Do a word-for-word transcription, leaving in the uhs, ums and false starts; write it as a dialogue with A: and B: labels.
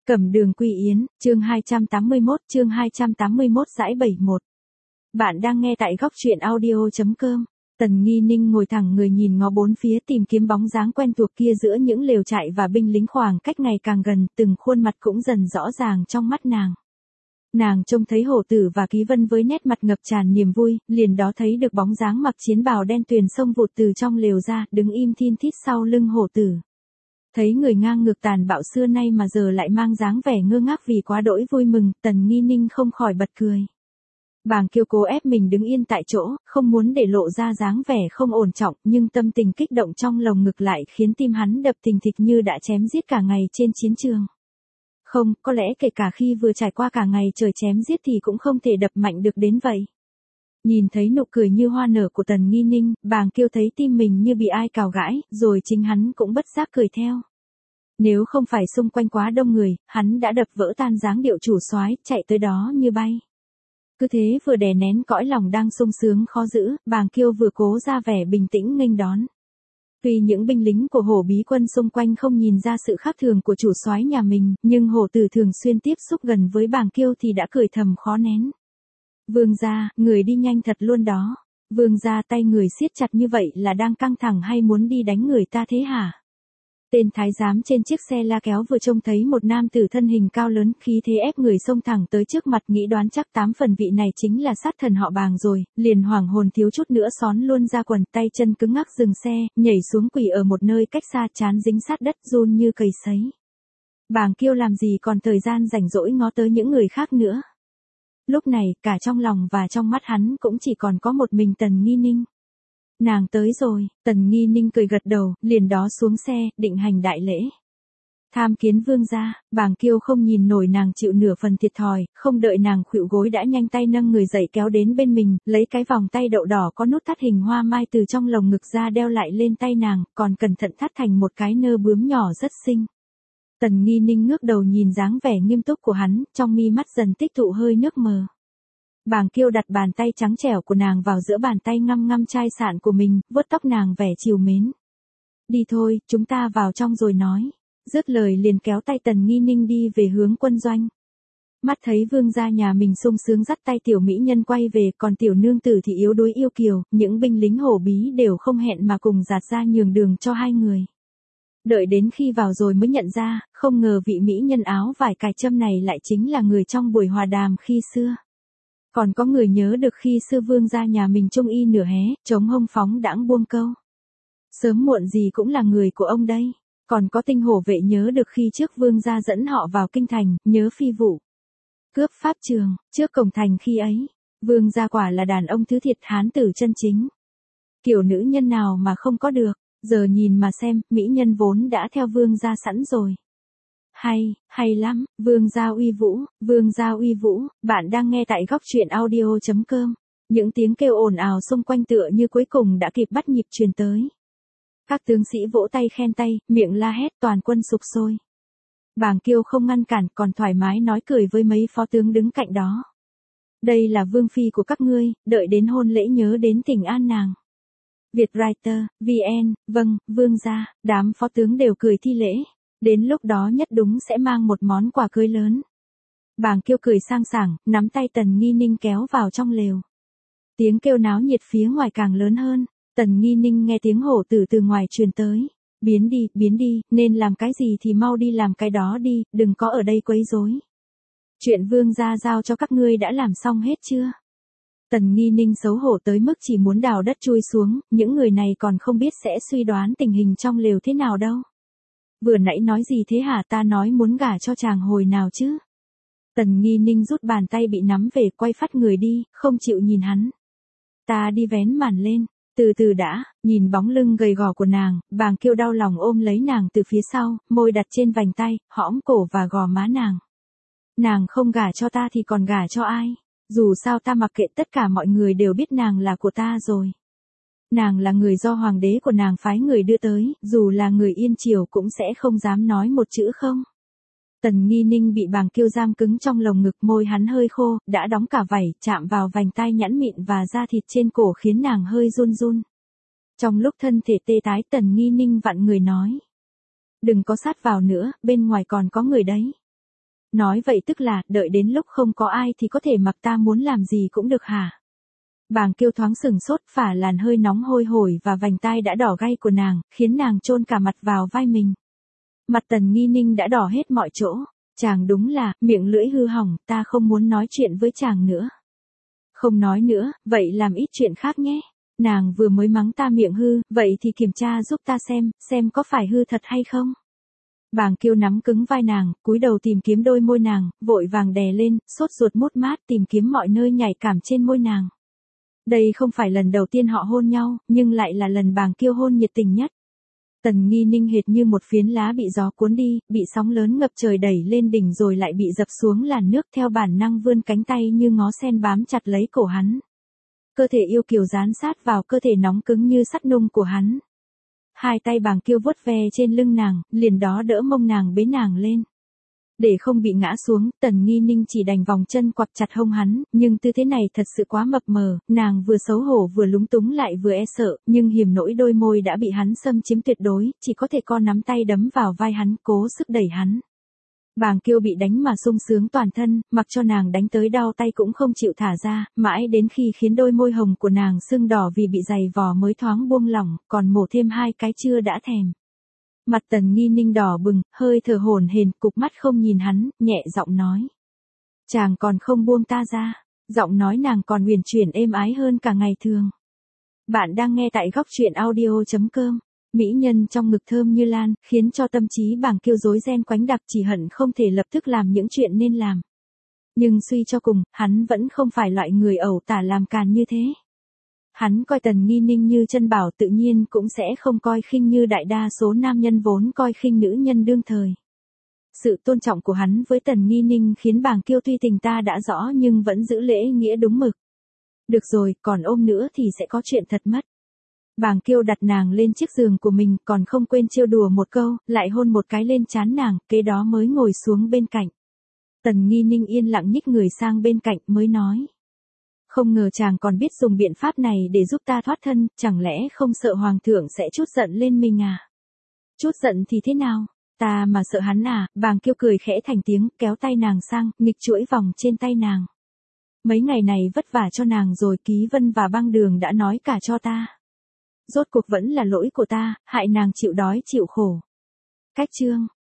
A: Cẩm Đường Quy Yến, chương hai trăm tám mươi mốt, chương hai trăm tám mươi mốt dãi bảy một. Bạn đang nghe tại góc truyện audio.com. Tần Nghi Ninh ngồi thẳng người nhìn ngó bốn phía tìm kiếm bóng dáng quen thuộc kia giữa những lều trại và binh lính, khoảng cách ngày càng gần, từng khuôn mặt cũng dần rõ ràng trong mắt nàng. Nàng trông thấy Hổ Tử và Ký Vân với nét mặt ngập tràn niềm vui, liền đó thấy được bóng dáng mặc chiến bào đen tuyền xông vụt từ trong lều ra, đứng im thin thít sau lưng Hổ Tử. Thấy người ngang ngược tàn bạo xưa nay mà giờ lại mang dáng vẻ ngơ ngác vì quá đỗi vui mừng, Tần Nghi Ninh không khỏi bật cười. Bàng Kiêu cố ép mình đứng yên tại chỗ, không muốn để lộ ra dáng vẻ không ổn trọng, nhưng tâm tình kích động trong lồng ngực lại khiến tim hắn đập thình thịch như đã chém giết cả ngày trên chiến trường. Không, có lẽ kể cả khi vừa trải qua cả ngày trời chém giết thì cũng không thể đập mạnh được đến vậy. Nhìn thấy nụ cười như hoa nở của Tần Nghi Ninh, Bàng Kiêu thấy tim mình như bị ai cào gãi, rồi chính hắn cũng bất giác cười theo. Nếu không phải xung quanh quá đông người, hắn đã đập vỡ tan dáng điệu chủ soái, chạy tới đó như bay. Cứ thế vừa đè nén cõi lòng đang sung sướng khó giữ, Bàng Kiêu vừa cố ra vẻ bình tĩnh nghênh đón. Tuy những binh lính của Hổ Bí quân xung quanh không nhìn ra sự khác thường của chủ soái nhà mình, nhưng Hổ Tử thường xuyên tiếp xúc gần với Bàng Kiêu thì đã cười thầm khó nén. Vương gia, người đi nhanh thật luôn đó. Vương gia, tay người siết chặt như vậy là đang căng thẳng hay muốn đi đánh người ta thế hả? Tên thái giám trên chiếc xe la kéo vừa trông thấy một nam tử thân hình cao lớn, khí thế ép người xông thẳng tới trước mặt, nghĩ đoán chắc tám phần vị này chính là sát thần họ Bàng rồi, liền hoảng hồn thiếu chút nữa xón luôn ra quần, tay chân cứng ngắc dừng xe, nhảy xuống quỳ ở một nơi cách xa, trán dính sát đất run như cầy sấy. Bàng Kiêu làm gì còn thời gian rảnh rỗi ngó tới những người khác nữa. Lúc này, cả trong lòng và trong mắt hắn cũng chỉ còn có một mình Tần Nghi Ninh. Nàng tới rồi, Tần Nghi Ninh cười gật đầu, liền đó xuống xe, định hành đại lễ. Tham kiến vương gia. Bàng Kiêu không nhìn nổi nàng chịu nửa phần thiệt thòi, không đợi nàng khuỵu gối đã nhanh tay nâng người dậy kéo đến bên mình, lấy cái vòng tay đậu đỏ có nút thắt hình hoa mai từ trong lồng ngực ra đeo lại lên tay nàng, còn cẩn thận thắt thành một cái nơ bướm nhỏ rất xinh. Tần Nghi Ninh ngước đầu nhìn dáng vẻ nghiêm túc của hắn, trong mi mắt dần tích tụ hơi nước mờ. Bàng Kiêu đặt bàn tay trắng trẻo của nàng vào giữa bàn tay ngăm ngăm chai sạn của mình, vuốt tóc nàng vẻ trìu mến. Đi thôi, chúng ta vào trong rồi nói. Dứt lời liền kéo tay Tần Nghi Ninh đi về hướng quân doanh. Mắt thấy vương gia nhà mình sung sướng dắt tay tiểu mỹ nhân quay về, còn tiểu nương tử thì yếu đuối yêu kiều, những binh lính Hổ Bí đều không hẹn mà cùng dạt ra nhường đường cho hai người. Đợi đến khi vào rồi mới nhận ra, không ngờ vị mỹ nhân áo vải cài châm này lại chính là người trong buổi hòa đàm khi xưa. Còn có người nhớ được khi xưa vương gia nhà mình trung y nửa hé, chống hông phóng đãng buông câu. Sớm muộn gì cũng là người của ông đây. Còn có tinh hổ vệ nhớ được khi trước vương gia dẫn họ vào kinh thành, nhớ phi vụ. Cướp pháp trường, trước cổng thành khi ấy. Vương gia quả là đàn ông thứ thiệt, hán tử chân chính. Kiểu nữ nhân nào mà không có được, giờ nhìn mà xem, mỹ nhân vốn đã theo vương gia sẵn rồi. Hay, hay lắm, vương gia uy vũ, vương gia uy vũ. Bạn đang nghe tại góc truyện audio.com. Những tiếng kêu ồn ào xung quanh tựa như cuối cùng đã kịp bắt nhịp truyền tới. Các tướng sĩ vỗ tay khen tay, miệng la hét, toàn quân sục sôi. Bàng Kiêu không ngăn cản, còn thoải mái nói cười với mấy phó tướng đứng cạnh đó. Đây là vương phi của các ngươi, đợi đến hôn lễ nhớ đến thỉnh an nàng. Vietwriter, vê en, vâng, vương gia. Đám phó tướng đều cười thi lễ. Đến lúc đó nhất đúng sẽ mang một món quà cưới lớn. Bàng Kiêu cười sang sảng, nắm tay Tần Nghi Ninh kéo vào trong lều. Tiếng kêu náo nhiệt phía ngoài càng lớn hơn. Tần Nghi Ninh nghe tiếng Hổ Tử từ ngoài truyền tới. Biến đi, biến đi, nên làm cái gì thì mau đi làm cái đó đi, đừng có ở đây quấy rối. Chuyện vương gia giao cho các ngươi đã làm xong hết chưa? Tần Nghi Ninh xấu hổ tới mức chỉ muốn đào đất chui xuống, những người này còn không biết sẽ suy đoán tình hình trong lều thế nào đâu. Vừa nãy nói gì thế hả, ta nói muốn gả cho chàng hồi nào chứ? Tần Nghi Ninh rút bàn tay bị nắm về, quay phát người đi, không chịu nhìn hắn. Ta đi vén màn lên, từ từ đã. Nhìn bóng lưng gầy gò của nàng, Bàng Kiêu đau lòng ôm lấy nàng từ phía sau, môi đặt trên vành tay, hõm cổ và gò má nàng. Nàng không gả cho ta thì còn gả cho ai? Dù sao ta mặc kệ, tất cả mọi người đều biết nàng là của ta rồi. Nàng là người do hoàng đế của nàng phái người đưa tới, dù là người Yên Triều cũng sẽ không dám nói một chữ không. Tần Nghi Ninh bị Bàng Kiêu giam cứng trong lồng ngực, môi hắn hơi khô, đã đóng cả vảy, chạm vào vành tai nhẵn mịn và da thịt trên cổ khiến nàng hơi run run. Trong lúc thân thể tê tái, Tần Nghi Ninh vặn người nói. Đừng có sát vào nữa, bên ngoài còn có người đấy. Nói vậy tức là, đợi đến lúc không có ai thì có thể mặc ta muốn làm gì cũng được hả? Bàng Kiêu thoáng sừng sốt, phả làn hơi nóng hôi hổi và vành tai đã đỏ gay của nàng, khiến nàng chôn cả mặt vào vai mình. Mặt Tần Nghi Ninh đã đỏ hết mọi chỗ. Chàng đúng là, miệng lưỡi hư hỏng, ta không muốn nói chuyện với chàng nữa. Không nói nữa, vậy làm ít chuyện khác nhé. Nàng vừa mới mắng ta miệng hư, vậy thì kiểm tra giúp ta xem, xem có phải hư thật hay không. Bàng Kiêu nắm cứng vai nàng, cúi đầu tìm kiếm đôi môi nàng, vội vàng đè lên, sốt ruột mút mát tìm kiếm mọi nơi nhạy cảm trên môi nàng. Đây không phải lần đầu tiên họ hôn nhau, nhưng lại là lần Bàng Kiêu hôn nhiệt tình nhất. Tần Nghi Ninh hệt như một phiến lá bị gió cuốn đi, bị sóng lớn ngập trời đẩy lên đỉnh rồi lại bị dập xuống làn nước, theo bản năng vươn cánh tay như ngó sen bám chặt lấy cổ hắn. Cơ thể yêu kiều dán sát vào cơ thể nóng cứng như sắt nung của hắn. Hai tay Bàng Kiêu vuốt ve trên lưng nàng, liền đó đỡ mông nàng bế nàng lên. Để không bị ngã xuống, Tần Nghi Ninh chỉ đành vòng chân quặp chặt hông hắn, nhưng tư thế này thật sự quá mập mờ, nàng vừa xấu hổ vừa lúng túng lại vừa e sợ, nhưng hiểm nỗi đôi môi đã bị hắn xâm chiếm tuyệt đối, chỉ có thể co nắm tay đấm vào vai hắn, cố sức đẩy hắn. Bàng Kiêu bị đánh mà sung sướng toàn thân, mặc cho nàng đánh tới đau tay cũng không chịu thả ra, mãi đến khi khiến đôi môi hồng của nàng sưng đỏ vì bị giày vò mới thoáng buông lỏng, còn mổ thêm hai cái chưa đã thèm. Mặt Tần Nghi Ninh đỏ bừng, hơi thở hổn hển, cục mắt không nhìn hắn, nhẹ giọng nói. Chàng còn không buông ta ra. Giọng nói nàng còn uyển chuyển êm ái hơn cả ngày thường. Bạn đang nghe tại góc truyện audio chấm com. Mỹ nhân trong ngực thơm như lan, khiến cho tâm trí Bàng Kiêu rối ren quánh đặc, chỉ hận không thể lập tức làm những chuyện nên làm. Nhưng suy cho cùng, hắn vẫn không phải loại người ẩu tả làm càn như thế. Hắn coi Tần Nghi Ninh như chân bảo, tự nhiên cũng sẽ không coi khinh như đại đa số nam nhân vốn coi khinh nữ nhân đương thời. Sự tôn trọng của hắn với Tần Nghi Ninh khiến Bàng Kiêu tuy tình ta đã rõ nhưng vẫn giữ lễ nghĩa đúng mực. Được rồi, còn ôm nữa thì sẽ có chuyện thật mất. Bàng Kiêu đặt nàng lên chiếc giường của mình, còn không quên trêu đùa một câu, lại hôn một cái lên trán nàng, kế đó mới ngồi xuống bên cạnh. Tần Nghi Ninh yên lặng nhích người sang bên cạnh mới nói. Không ngờ chàng còn biết dùng biện pháp này để giúp ta thoát thân, chẳng lẽ không sợ hoàng thượng sẽ chút giận lên mình à? Chút giận thì thế nào? Ta mà sợ hắn à? Bàng Kiêu cười khẽ thành tiếng, kéo tay nàng sang, nghịch chuỗi vòng trên tay nàng. Mấy ngày này vất vả cho nàng rồi, Ký Vân và Băng Đường đã nói cả cho ta. Rốt cuộc vẫn là lỗi của ta, hại nàng chịu đói chịu khổ. Cách chương